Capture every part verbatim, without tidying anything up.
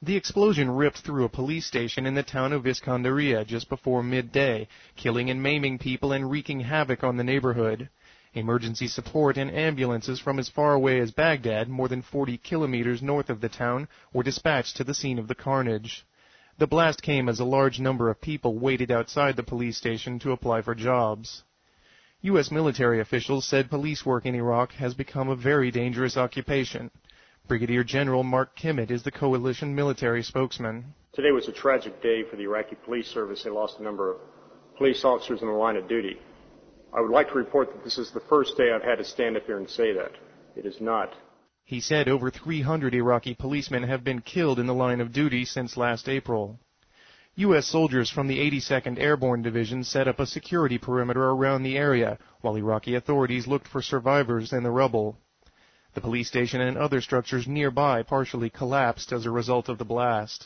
The explosion ripped through a police station in the town of Iskandaria just before midday, killing and maiming people and wreaking havoc on the neighborhood. Emergency support and ambulances from as far away as Baghdad, more than forty kilometers north of the town, were dispatched to the scene of the carnage. The blast came as a large number of people waited outside the police station to apply for jobs. U S military officials said police work in Iraq has become a very dangerous occupation. Brigadier General Mark Kimmett is the coalition military spokesman. Today was a tragic day for the Iraqi police service. They lost a number of police officers in the line of duty. I would like to report that this is the first day I've had to stand up here and say that. It is not. He said over three hundred Iraqi policemen have been killed in the line of duty since last April. U S soldiers from the eighty-second Airborne Division set up a security perimeter around the area, while Iraqi authorities looked for survivors in the rubble. The police station and other structures nearby partially collapsed as a result of the blast.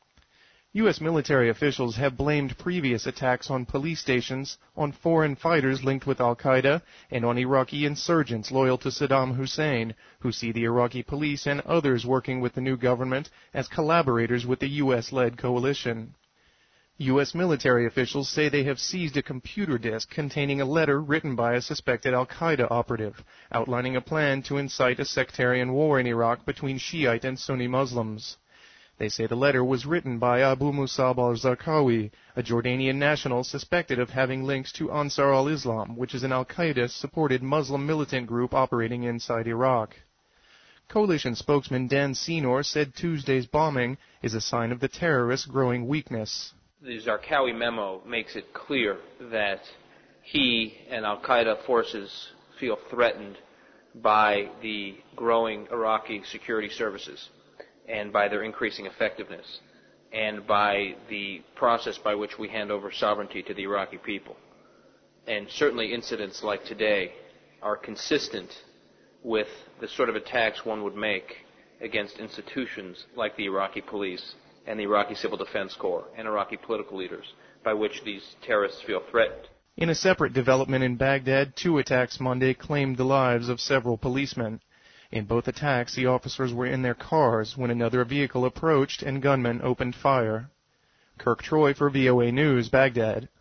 U S military officials have blamed previous attacks on police stations on foreign fighters linked with al-Qaeda and on Iraqi insurgents loyal to Saddam Hussein, who see the Iraqi police and others working with the new government as collaborators with the U S-led coalition. U S military officials say they have seized a computer disk containing a letter written by a suspected al-Qaeda operative, outlining a plan to incite a sectarian war in Iraq between Shiite and Sunni Muslims. They say the letter was written by Abu Musab al-Zarqawi, a Jordanian national suspected of having links to Ansar al-Islam, which is an al-Qaeda-supported Muslim militant group operating inside Iraq. Coalition spokesman Dan Senor said Tuesday's bombing is a sign of the terrorists' growing weakness. The Zarqawi memo makes it clear that he and al-Qaeda forces feel threatened by the growing Iraqi security services and by their increasing effectiveness and by the process by which we hand over sovereignty to the Iraqi people. And certainly incidents like today are consistent with the sort of attacks one would make against institutions like the Iraqi police and the Iraqi Civil Defense Corps and Iraqi political leaders, by which these terrorists feel threatened. In a separate development in Baghdad, two attacks Monday claimed the lives of several policemen. In both attacks, the officers were in their cars when another vehicle approached and gunmen opened fire. Kirk Troy for V O A News, Baghdad.